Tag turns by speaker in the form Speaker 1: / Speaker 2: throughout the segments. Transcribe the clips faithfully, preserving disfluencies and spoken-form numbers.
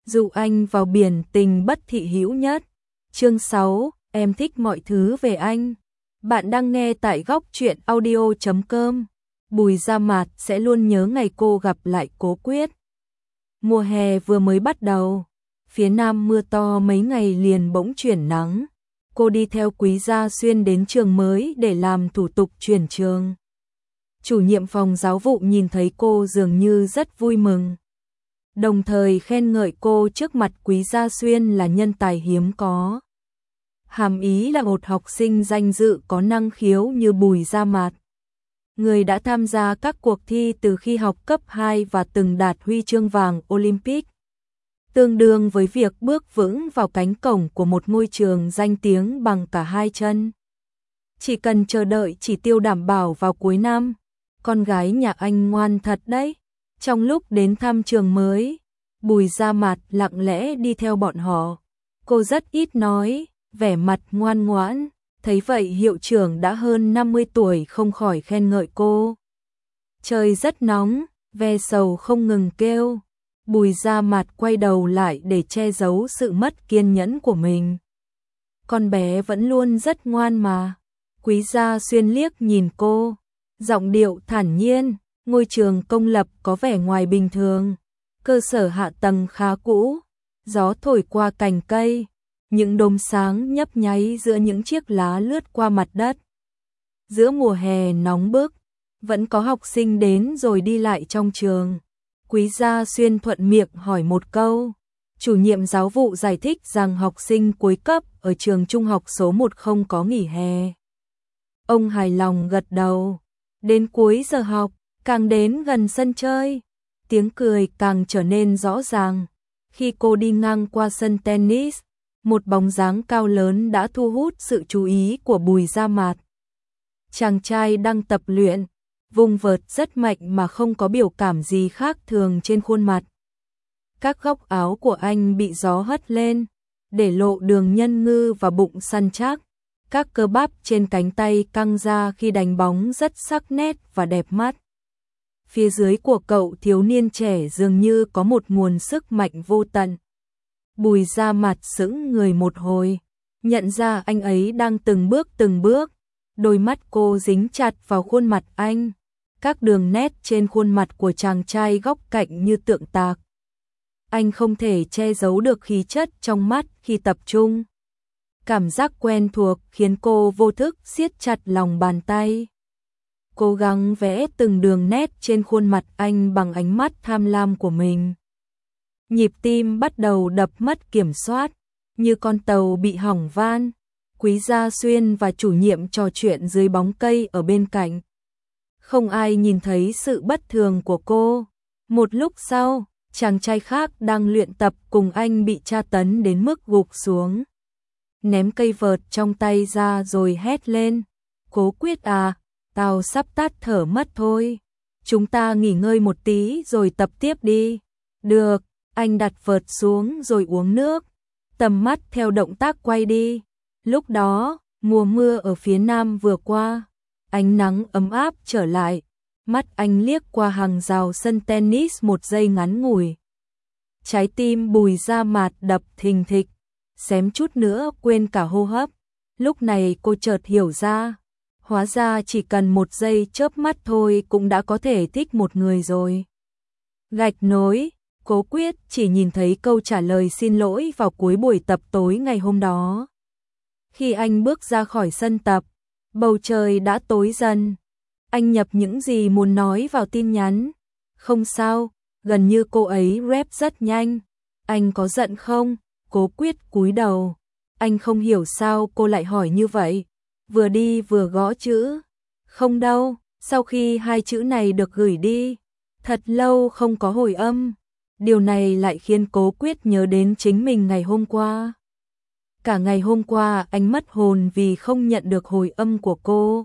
Speaker 1: dụ anh vào biển tình bất thị hữu nhất. Chương sáu, em thích mọi thứ về anh. Bạn đang nghe tại góc truyện audio chấm com. Bùi Gia Mạt sẽ luôn nhớ ngày cô gặp lại Cố Quyết. Mùa hè vừa mới bắt đầu, phía Nam mưa to mấy ngày liền bỗng chuyển nắng. Cô đi theo Quý Gia Xuyên đến trường mới để làm thủ tục chuyển trường. Chủ nhiệm phòng giáo vụ nhìn thấy cô dường như rất vui mừng, đồng thời khen ngợi cô trước mặt Quý Gia Xuyên là nhân tài hiếm có. Hàm ý là một học sinh danh dự có năng khiếu như Bùi Gia Mạt, người đã tham gia các cuộc thi từ khi học cấp hai và từng đạt huy chương vàng Olympic, tương đương với việc bước vững vào cánh cổng của một ngôi trường danh tiếng bằng cả hai chân. Chỉ cần chờ đợi chỉ tiêu đảm bảo vào cuối năm. Con gái nhà anh ngoan thật đấy. Trong lúc đến thăm trường mới, Bùi Gia Mạt lặng lẽ đi theo bọn họ. Cô rất ít nói, vẻ mặt ngoan ngoãn. Thấy vậy hiệu trưởng đã hơn năm mươi tuổi không khỏi khen ngợi cô. Trời rất nóng, ve sầu không ngừng kêu. Bùi Gia Mạt quay đầu lại để che giấu sự mất kiên nhẫn của mình. Con bé vẫn luôn rất ngoan mà. Quý Gia Xuyên liếc nhìn cô, giọng điệu thản nhiên. Ngôi trường công lập có vẻ ngoài bình thường, cơ sở hạ tầng khá cũ, gió thổi qua cành cây, những đốm sáng nhấp nháy giữa những chiếc lá lướt qua mặt đất. Giữa mùa hè nóng bức, vẫn có học sinh đến rồi đi lại trong trường. Quý Gia Xuyên thuận miệng hỏi một câu. Chủ nhiệm giáo vụ giải thích rằng học sinh cuối cấp ở trường trung học số một không có nghỉ hè. Ông hài lòng gật đầu. Đến cuối giờ học, càng đến gần sân chơi, tiếng cười càng trở nên rõ ràng. Khi cô đi ngang qua sân tennis, một bóng dáng cao lớn đã thu hút sự chú ý của Bùi Gia Mạt. Chàng trai đang tập luyện, vùng vợt rất mạnh mà không có biểu cảm gì khác thường trên khuôn mặt. Các góc áo của anh bị gió hất lên, để lộ đường nhân ngư và bụng săn chắc. Các cơ bắp trên cánh tay căng ra khi đánh bóng rất sắc nét và đẹp mắt. Phía dưới của cậu thiếu niên trẻ dường như có một nguồn sức mạnh vô tận. Bùi Gia Mạt sững người một hồi, nhận ra anh ấy đang từng bước từng bước. Đôi mắt cô dính chặt vào khuôn mặt anh. Các đường nét trên khuôn mặt của chàng trai góc cạnh như tượng tạc. Anh không thể che giấu được khí chất trong mắt khi tập trung. Cảm giác quen thuộc khiến cô vô thức siết chặt lòng bàn tay, cố gắng vẽ từng đường nét trên khuôn mặt anh bằng ánh mắt tham lam của mình. Nhịp tim bắt đầu đập mất kiểm soát, như con tàu bị hỏng van. Quý Gia Xuyên và chủ nhiệm trò chuyện dưới bóng cây ở bên cạnh. Không ai nhìn thấy sự bất thường của cô. Một lúc sau, chàng trai khác đang luyện tập cùng anh bị tra tấn đến mức gục xuống, ném cây vợt trong tay ra rồi hét lên. Cố Quyết à, tao sắp tắt thở mất thôi. Chúng ta nghỉ ngơi một tí rồi tập tiếp đi. Được, anh đặt vợt xuống rồi uống nước. Tầm mắt theo động tác quay đi. Lúc đó, mùa mưa ở phía Nam vừa qua. Ánh nắng ấm áp trở lại. Mắt anh liếc qua hàng rào sân tennis một giây ngắn ngủi. Trái tim Bùi Gia Mạt đập thình thịch, xém chút nữa quên cả hô hấp. Lúc này cô chợt hiểu ra, hóa ra chỉ cần một giây chớp mắt thôi cũng đã có thể thích một người rồi. Gạch nối, Cố Quyết chỉ nhìn thấy câu trả lời xin lỗi vào cuối buổi tập tối ngày hôm đó. Khi anh bước ra khỏi sân tập, bầu trời đã tối dần. Anh nhập những gì muốn nói vào tin nhắn. Không sao, gần như cô ấy rep rất nhanh. Anh có giận không? Cố Quyết cúi đầu. Anh không hiểu sao cô lại hỏi như vậy. Vừa đi vừa gõ chữ. Không đâu, sau khi hai chữ này được gửi đi, thật lâu không có hồi âm. Điều này lại khiến Cố Quyết nhớ đến chính mình ngày hôm qua. Cả ngày hôm qua anh mất hồn vì không nhận được hồi âm của cô.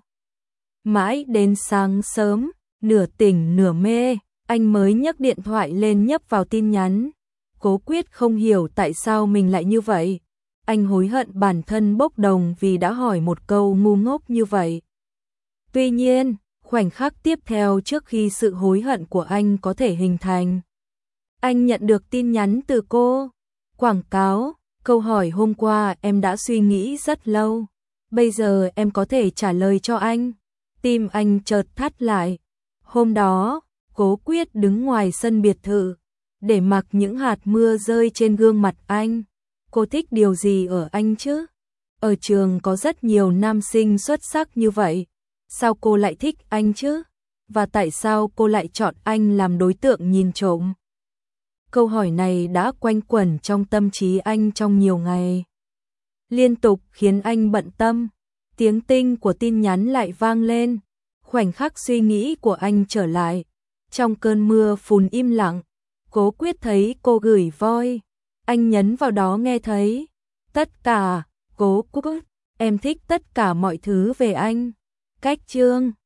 Speaker 1: Mãi đến sáng sớm, nửa tỉnh nửa mê, anh mới nhấc điện thoại lên nhấp vào tin nhắn. Cố Quyết không hiểu tại sao mình lại như vậy. Anh hối hận bản thân bốc đồng vì đã hỏi một câu ngu ngốc như vậy. Tuy nhiên, khoảnh khắc tiếp theo trước khi sự hối hận của anh có thể hình thành, Anh nhận được tin nhắn từ cô. Quảng cáo, câu hỏi hôm qua em đã suy nghĩ rất lâu. Bây giờ em có thể trả lời cho anh. Tim anh chợt thắt lại. Hôm đó, Cố Quyết đứng ngoài sân biệt thự, để mặc những hạt mưa rơi trên gương mặt anh. Cô thích điều gì ở anh chứ? Ở trường có rất nhiều nam sinh xuất sắc như vậy. Sao cô lại thích anh chứ? Và tại sao cô lại chọn anh làm đối tượng nhìn trộm? Câu hỏi này đã quanh quẩn trong tâm trí anh trong nhiều ngày. Liên tục khiến anh bận tâm. Tiếng tinh của tin nhắn lại vang lên. Khoảnh khắc suy nghĩ của anh trở lại. Trong cơn mưa phùn im lặng, Cố Quyết thấy cô gửi voi. Anh nhấn vào đó nghe thấy. Tất cả, Cố Quyết, em thích tất cả mọi thứ về anh. Cách chương